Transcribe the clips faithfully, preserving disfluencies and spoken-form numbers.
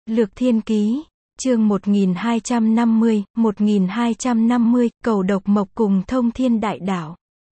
Lược Thiên Ký, chương một nghìn hai trăm năm mươi, một nghìn hai trăm năm mươi, cầu độc mộc cùng thông thiên đại đạo.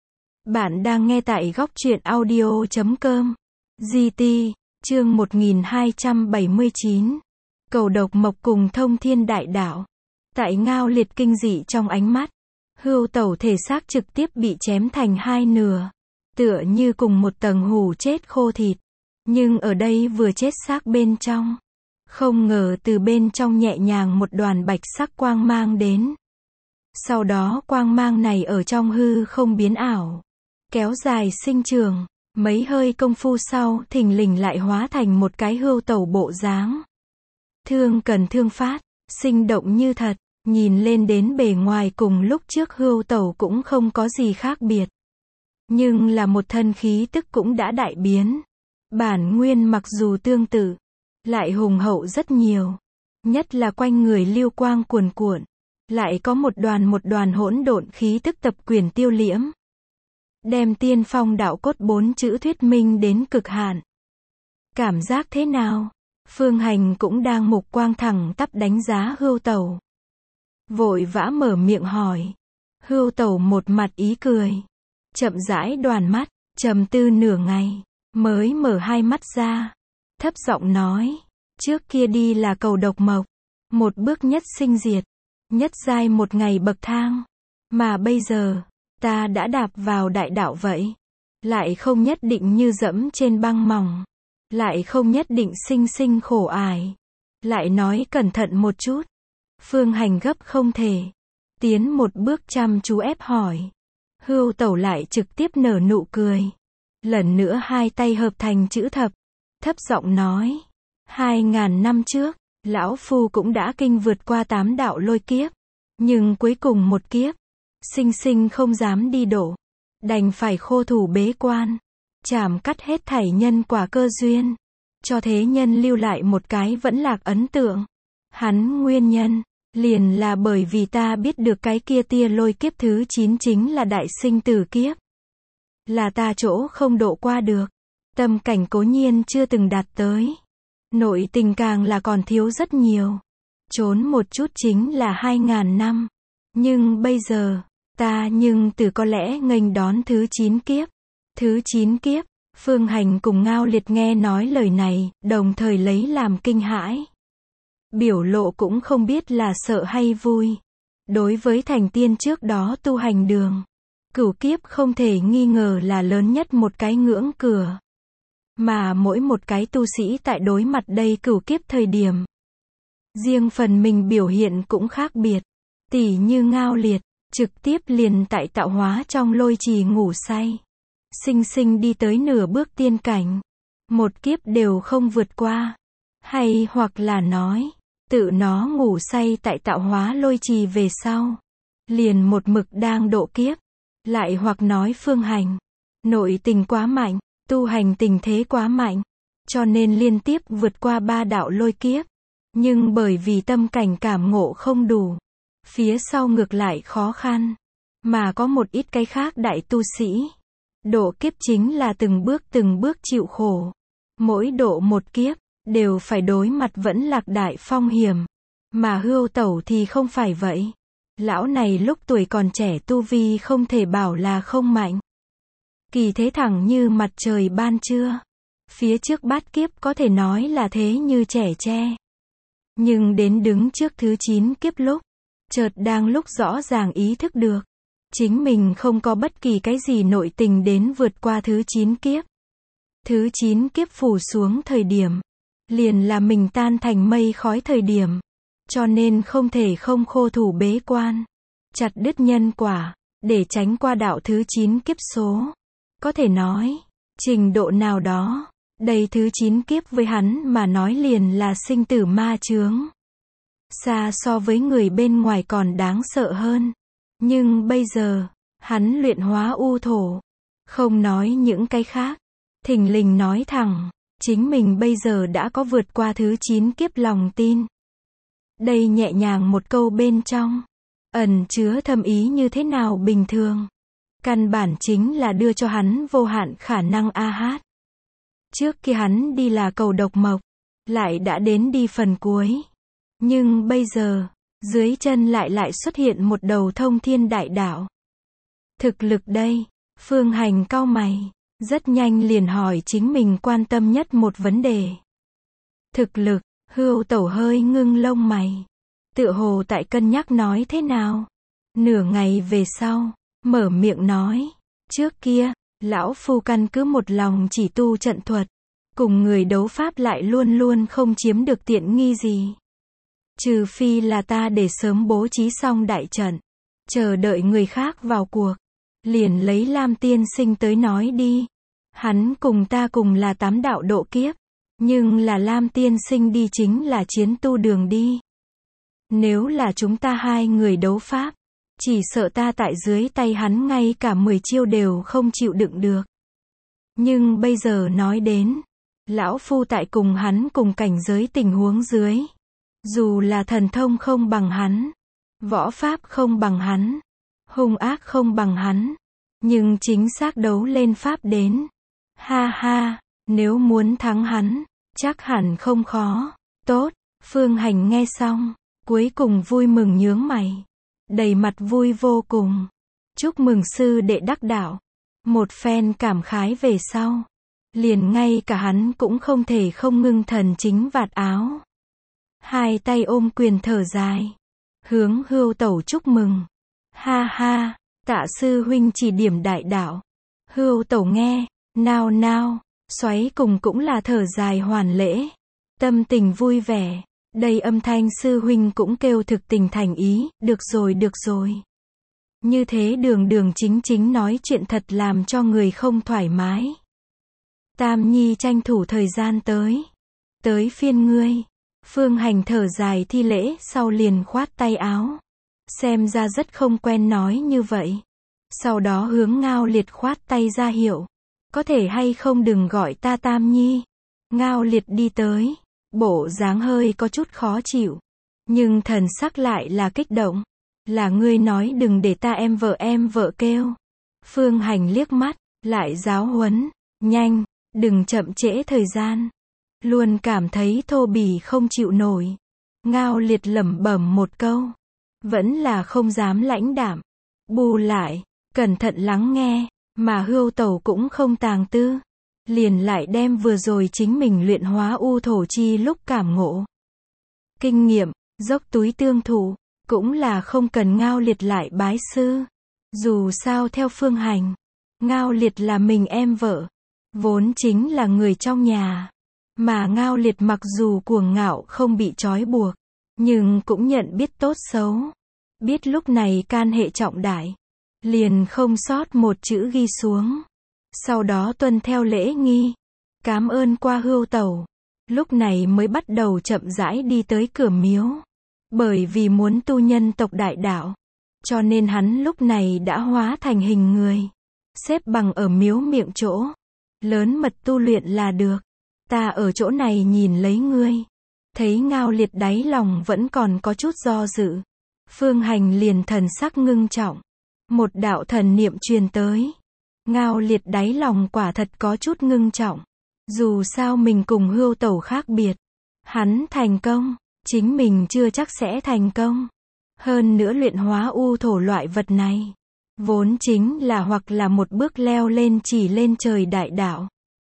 Bạn đang nghe tại góc truyện audio chấm com. giê tê, chương một nghìn hai trăm bảy mươi chín. Cầu độc mộc cùng thông thiên đại đạo. Tại Ngao Liệt kinh dị trong ánh mắt, Hưu Tẩu thể xác trực tiếp bị chém thành hai nửa, tựa như cùng một tầng hủ chết khô thịt. Nhưng ở đây vừa chết xác bên trong, không ngờ từ bên trong nhẹ nhàng một đoàn bạch sắc quang mang đến. Sau đó quang mang này ở trong hư không biến ảo, kéo dài sinh trường, mấy hơi công phu sau thình lình lại hóa thành một cái Hưu Tẩu bộ dáng. Thương cần thương phát, sinh động như thật, nhìn lên đến bề ngoài cùng lúc trước Hưu Tẩu cũng không có gì khác biệt. Nhưng là một thân khí tức cũng đã đại biến. Bản nguyên mặc dù tương tự, lại hùng hậu rất nhiều. Nhất là quanh người lưu quang cuồn cuộn, lại có một đoàn một đoàn hỗn độn khí tức tập quyền tiêu liễm. Đem tiên phong đạo cốt bốn chữ thuyết minh đến cực hạn. Cảm giác thế nào? Phương Hành cũng đang mục quang thẳng tắp đánh giá Hưu Tẩu. Vội vã mở miệng hỏi. Hưu Tẩu một mặt ý cười, chậm rãi đoàn mắt, trầm tư nửa ngày, mới mở hai mắt ra, thấp giọng nói, trước kia đi là cầu độc mộc, một bước nhất sinh diệt, nhất giai một ngày bậc thang, mà bây giờ, ta đã đạp vào đại đạo vậy, lại không nhất định như dẫm trên băng mỏng, lại không nhất định sinh sinh khổ ải, lại nói cẩn thận một chút. Phương Hành gấp không thể, tiến một bước chăm chú ép hỏi. Hưu Tẩu lại trực tiếp nở nụ cười, lần nữa hai tay hợp thành chữ thập, thấp giọng nói, hai ngàn năm trước, lão phu cũng đã kinh vượt qua tám đạo lôi kiếp, nhưng cuối cùng một kiếp, sinh sinh không dám đi độ, đành phải khô thủ bế quan, chảm cắt hết thảy nhân quả cơ duyên, cho thế nhân lưu lại một cái vẫn lạc ấn tượng. Hắn nguyên nhân, liền là bởi vì ta biết được cái kia tia lôi kiếp thứ chín chính là đại sinh tử kiếp. Là ta chỗ không độ qua được. Tâm cảnh cố nhiên chưa từng đạt tới. Nội tình càng là còn thiếu rất nhiều. Trốn một chút chính là hai ngàn năm. Nhưng bây giờ, ta nhưng từ có lẽ nghênh đón thứ chín kiếp. Thứ chín kiếp, Phương Hành cùng Ngao Liệt nghe nói lời này, đồng thời lấy làm kinh hãi. Biểu lộ cũng không biết là sợ hay vui. Đối với thành tiên trước đó tu hành đường, cửu kiếp không thể nghi ngờ là lớn nhất một cái ngưỡng cửa. Mà mỗi một cái tu sĩ tại đối mặt đây cửu kiếp thời điểm, riêng phần mình biểu hiện cũng khác biệt. Tỉ như Ngao Liệt, trực tiếp liền tại tạo hóa trong lôi trì ngủ say. Sinh sinh đi tới nửa bước tiên cảnh. Một kiếp đều không vượt qua. Hay hoặc là nói, tự nó ngủ say tại tạo hóa lôi trì về sau, liền một mực đang độ kiếp. Lại hoặc nói Phương Hành, nội tình quá mạnh, tu hành tình thế quá mạnh, cho nên liên tiếp vượt qua ba đạo lôi kiếp. Nhưng bởi vì tâm cảnh cảm ngộ không đủ, phía sau ngược lại khó khăn. Mà có một ít cái khác đại tu sĩ, độ kiếp chính là từng bước từng bước chịu khổ. Mỗi độ một kiếp, đều phải đối mặt vẫn lạc đại phong hiểm. Mà Hưu Tẩu thì không phải vậy. Lão này lúc tuổi còn trẻ tu vi không thể bảo là không mạnh. Kỳ thế thẳng như mặt trời ban trưa. Phía trước bát kiếp có thể nói là thế như trẻ tre. Nhưng đến đứng trước thứ chín kiếp lúc, chợt đang lúc rõ ràng ý thức được, chính mình không có bất kỳ cái gì nội tình đến vượt qua thứ chín kiếp. Thứ chín kiếp phủ xuống thời điểm, liền là mình tan thành mây khói thời điểm. Cho nên không thể không khô thủ bế quan, chặt đứt nhân quả, để tránh qua đạo thứ chín kiếp số. Có thể nói, trình độ nào đó, đây thứ chín kiếp với hắn mà nói liền là sinh tử ma chướng. Xa so với người bên ngoài còn đáng sợ hơn. Nhưng bây giờ, hắn luyện hóa u thổ. Không nói những cái khác. Thình lình nói thẳng, chính mình bây giờ đã có vượt qua thứ chín kiếp lòng tin. Đây nhẹ nhàng một câu bên trong, ẩn chứa thâm ý như thế nào bình thường. Căn bản chính là đưa cho hắn vô hạn khả năng a hát. Trước kia hắn đi là cầu độc mộc, lại đã đến đi phần cuối. Nhưng bây giờ, dưới chân lại lại xuất hiện một đầu thông thiên đại đạo. Thực lực đây, Phương Hành cau mày, rất nhanh liền hỏi chính mình quan tâm nhất một vấn đề. Thực lực, Hưu Tẩu hơi ngưng lông mày, tựa hồ tại cân nhắc nói thế nào. Nửa ngày về sau, mở miệng nói, trước kia, lão phu căn cứ một lòng chỉ tu trận thuật, cùng người đấu pháp lại luôn luôn không chiếm được tiện nghi gì. Trừ phi là ta để sớm bố trí xong đại trận, chờ đợi người khác vào cuộc. Liền lấy Lam tiên sinh tới nói đi. Hắn cùng ta cùng là tám đạo độ kiếp, nhưng là Lam tiên sinh đi chính là chiến tu đường đi. Nếu là chúng ta hai người đấu pháp, chỉ sợ ta tại dưới tay hắn ngay cả mười chiêu đều không chịu đựng được. Nhưng bây giờ nói đến, lão phu tại cùng hắn cùng cảnh giới tình huống dưới, dù là thần thông không bằng hắn, võ pháp không bằng hắn, hung ác không bằng hắn, nhưng chính xác đấu lên pháp đến. Ha ha, nếu muốn thắng hắn, chắc hẳn không khó. Tốt, Phương Hành nghe xong, cuối cùng vui mừng nhướng mày, đầy mặt vui vô cùng. Chúc mừng sư đệ đắc đạo. Một phen cảm khái về sau, liền ngay cả hắn cũng không thể không ngưng thần chính vạt áo. Hai tay ôm quyền thở dài, hướng Hưu Tẩu chúc mừng. Ha ha, tạ sư huynh chỉ điểm đại đạo. Hưu Tẩu nghe, nao nao, xoáy cùng cũng là thở dài hoàn lễ. Tâm tình vui vẻ, đây âm thanh sư huynh cũng kêu thực tình thành ý, được rồi được rồi. Như thế đường đường chính chính nói chuyện thật làm cho người không thoải mái. Tam Nhi tranh thủ thời gian tới. Tới phiên ngươi. Phương Hành thở dài thi lễ sau liền khoát tay áo. Xem ra rất không quen nói như vậy. Sau đó hướng Ngao Liệt khoát tay ra hiệu. Có thể hay không đừng gọi ta Tam Nhi. Ngao Liệt đi tới. Bộ dáng hơi có chút khó chịu. Nhưng thần sắc lại là kích động. Là ngươi nói đừng để ta em vợ em vợ kêu. Phương Hành liếc mắt, lại giáo huấn. Nhanh, đừng chậm trễ thời gian. Luôn cảm thấy thô bỉ không chịu nổi. Ngao Liệt lẩm bẩm một câu. Vẫn là không dám lãnh đạm. Bù lại, cẩn thận lắng nghe. Mà Hưu Tẩu cũng không tàng tư. Liền lại đem vừa rồi chính mình luyện hóa u thổ chi lúc cảm ngộ. Kinh nghiệm, dốc túi tương thủ. Cũng là không cần Ngao Liệt lại bái sư. Dù sao theo Phương Hành, Ngao Liệt là mình em vợ. Vốn chính là người trong nhà. Mà Ngao Liệt mặc dù cuồng ngạo không bị trói buộc, nhưng cũng nhận biết tốt xấu. Biết lúc này can hệ trọng đại. Liền không sót một chữ ghi xuống. Sau đó tuân theo lễ nghi. Cám ơn qua Hưu Tẩu. Lúc này mới bắt đầu chậm rãi đi tới cửa miếu. Bởi vì muốn tu nhân tộc đại đạo, cho nên hắn lúc này đã hóa thành hình người. Xếp bằng ở miếu miệng chỗ. Lớn mật tu luyện là được. Ta ở chỗ này nhìn lấy ngươi. Thấy Ngao Liệt đáy lòng vẫn còn có chút do dự. Phương Hành liền thần sắc ngưng trọng. Một đạo thần niệm truyền tới. Ngao Liệt đáy lòng quả thật có chút ngưng trọng. Dù sao mình cùng Hưu Tẩu khác biệt. Hắn thành công. Chính mình chưa chắc sẽ thành công. Hơn nữa luyện hóa u thổ loại vật này. Vốn chính là hoặc là một bước leo lên chỉ lên trời đại đạo.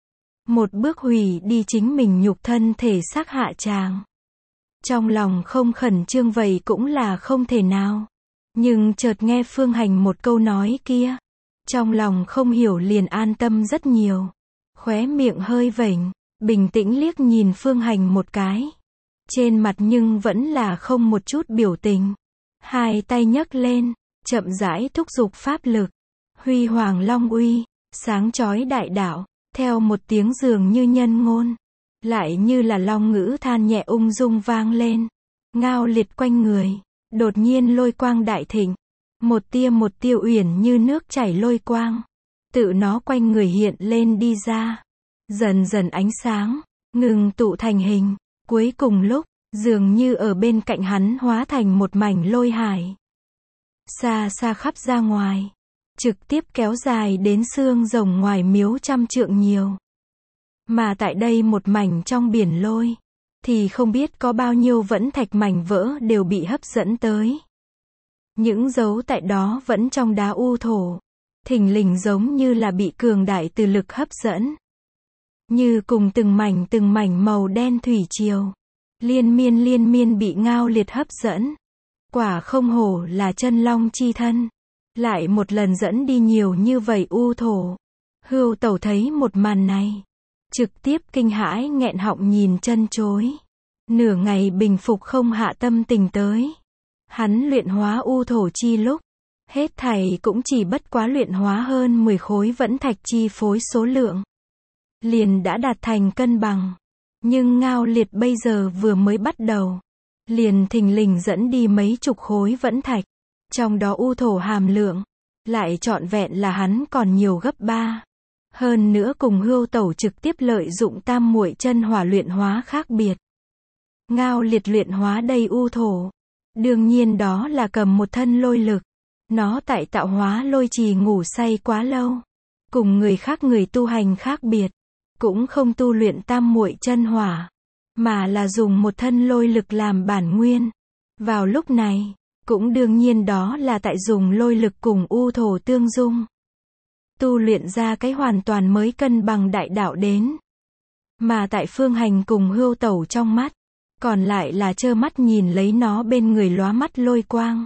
Một bước hủy đi chính mình nhục thân thể xác hạ tràng. Trong lòng không khẩn trương vậy cũng là không thể nào. Nhưng chợt nghe Phương Hành một câu nói kia. Trong lòng không hiểu liền an tâm rất nhiều. Khóe miệng hơi vểnh, bình tĩnh liếc nhìn Phương Hành một cái. Trên mặt nhưng vẫn là không một chút biểu tình. Hai tay nhấc lên, chậm rãi thúc giục pháp lực. Huy hoàng long uy, sáng chói đại đạo, theo một tiếng dường như nhân ngôn. Lại như là long ngữ than nhẹ ung dung vang lên. Ngao Liệt quanh người, đột nhiên lôi quang đại thịnh. Một tia một tia uyển như nước chảy lôi quang. Tự nó quanh người hiện lên đi ra. Dần dần ánh sáng, ngừng tụ thành hình. Cuối cùng lúc, dường như ở bên cạnh hắn hóa thành một mảnh lôi hải. Xa xa khắp ra ngoài. Trực tiếp kéo dài đến xương rồng ngoài miếu trăm trượng nhiều. Mà tại đây một mảnh trong biển lôi. thì không biết có bao nhiêu vẫn thạch mảnh vỡ đều bị hấp dẫn tới. Những dấu tại đó vẫn trong đá u thổ, thình lình giống như là bị cường đại từ lực hấp dẫn. Như cùng từng mảnh từng mảnh màu đen thủy triều, liên miên liên miên bị Ngao Liệt hấp dẫn. Quả không hổ là chân long chi thân, lại một lần dẫn đi nhiều như vậy u thổ. Hưu Tẩu thấy một màn này, trực tiếp kinh hãi nghẹn họng nhìn chân chối. Nửa ngày bình phục không hạ tâm tình tới. Hắn luyện hóa u thổ chi lúc, hết thảy cũng chỉ bất quá luyện hóa hơn mười khối vẫn thạch chi phối số lượng. Liền đã đạt thành cân bằng. Nhưng Ngao Liệt bây giờ vừa mới bắt đầu, liền thình lình dẫn đi mấy chục khối vẫn thạch. Trong đó u thổ hàm lượng, lại trọn vẹn là hắn còn nhiều gấp ba. Hơn nữa cùng Hưu Tẩu trực tiếp lợi dụng tam muội chân hỏa luyện hóa khác biệt. Ngao Liệt luyện hóa đầy u thổ. Đương nhiên đó là cầm một thân lôi lực. Nó tại tạo hóa lôi trì ngủ say quá lâu. Cùng người khác người tu hành khác biệt. Cũng không tu luyện tam muội chân hỏa. Mà là dùng một thân lôi lực làm bản nguyên. Vào lúc này, cũng đương nhiên đó là tại dùng lôi lực cùng u thổ tương dung. Tu luyện ra cái hoàn toàn mới cân bằng đại đạo đến. Mà tại Phương Hành cùng Hưu Tẩu trong mắt, còn lại là trơ mắt nhìn lấy nó bên người lóa mắt lôi quang.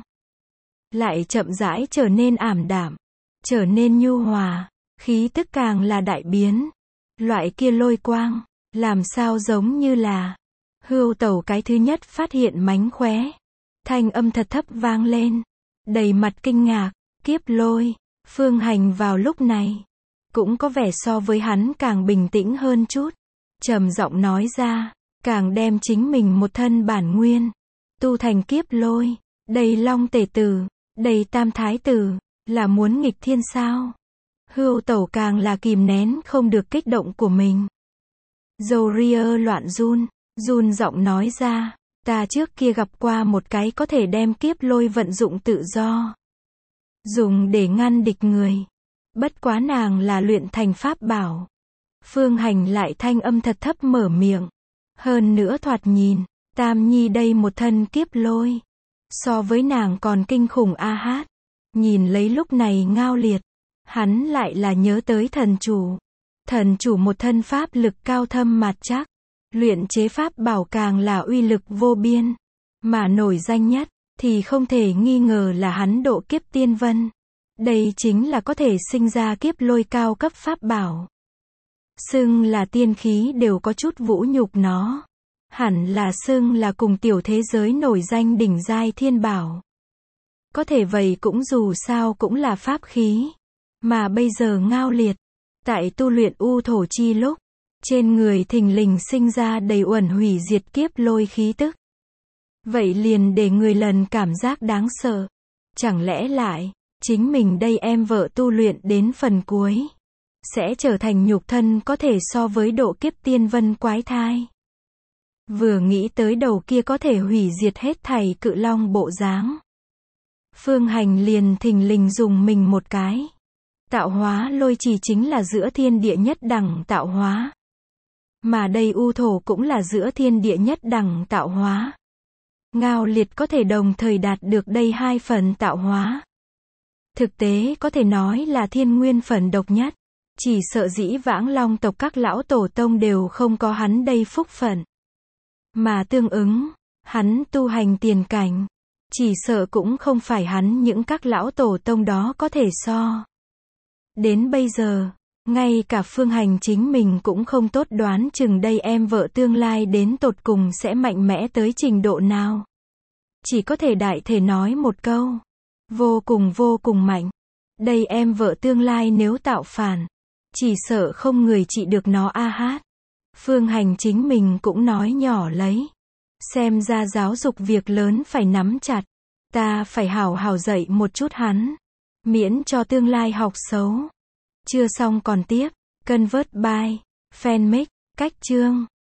Lại chậm rãi trở nên ảm đạm, trở nên nhu hòa, khí tức càng là đại biến. Loại kia lôi quang, làm sao giống như là. Hưu Tẩu cái thứ nhất phát hiện mánh khóe. Thanh âm thật thấp vang lên, đầy mặt kinh ngạc, kiếp lôi. Phương Hành vào lúc này, cũng có vẻ so với hắn càng bình tĩnh hơn chút. Trầm giọng nói ra, càng đem chính mình một thân bản nguyên, tu thành kiếp lôi, đầy long tể tử, đầy tam thái tử, là muốn nghịch thiên sao? Hưu Tẩu càng là kìm nén không được kích động của mình. Dầu ria loạn run, run giọng nói ra, ta trước kia gặp qua một cái có thể đem kiếp lôi vận dụng tự do. Dùng để ngăn địch người. Bất quá nàng là luyện thành pháp bảo. Phương Hành lại thanh âm thật thấp mở miệng. Hơn nữa thoạt nhìn, Tam Nhi đây một thân kiếp lôi. So với nàng còn kinh khủng a hát. Nhìn lấy lúc này Ngao Liệt. Hắn lại là nhớ tới thần chủ. Thần chủ một thân pháp lực cao thâm mạt chắc. Luyện chế pháp bảo càng là uy lực vô biên. Mà nổi danh nhất, thì không thể nghi ngờ là hắn độ kiếp tiên vân. Đây chính là có thể sinh ra kiếp lôi cao cấp pháp bảo. Xưng là tiên khí đều có chút vũ nhục nó. Hẳn là xưng là cùng tiểu thế giới nổi danh đỉnh giai thiên bảo. Có thể vậy cũng dù sao cũng là pháp khí. Mà bây giờ Ngao Liệt, tại tu luyện u thổ chi lúc, trên người thình lình sinh ra đầy uẩn hủy diệt kiếp lôi khí tức. Vậy liền để người lần cảm giác đáng sợ. Chẳng lẽ lại, chính mình đây em vợ tu luyện đến phần cuối, sẽ trở thành nhục thân có thể so với độ kiếp tiên vân quái thai. Vừa nghĩ tới đầu kia có thể hủy diệt hết thảy cự long bộ dáng. Phương Hành liền thình lình dùng mình một cái. Tạo hóa lôi trì chính là giữa thiên địa nhất đẳng tạo hóa. Mà đây u thổ cũng là giữa thiên địa nhất đẳng tạo hóa. Ngao Liệt có thể đồng thời đạt được đây hai phần tạo hóa. Thực tế có thể nói là thiên nguyên phần độc nhất. Chỉ sợ dĩ vãng long tộc các lão tổ tông đều không có hắn đây phúc phận. Mà tương ứng, hắn tu hành tiền cảnh, chỉ sợ cũng không phải hắn những các lão tổ tông đó có thể so. Đến bây giờ, ngay cả Phương Hành chính mình cũng không tốt đoán chừng đây em vợ tương lai đến tột cùng sẽ mạnh mẽ tới trình độ nào. Chỉ có thể đại thể nói một câu. Vô cùng vô cùng mạnh. Đây em vợ tương lai nếu tạo phản, chỉ sợ không người trị được nó a hát. Phương Hành chính mình cũng nói nhỏ lấy. Xem ra giáo dục việc lớn phải nắm chặt. Ta phải hảo hảo dạy một chút hắn. Miễn cho tương lai học xấu. Chưa xong còn tiếp. Convert by Fanmic. Cách chương.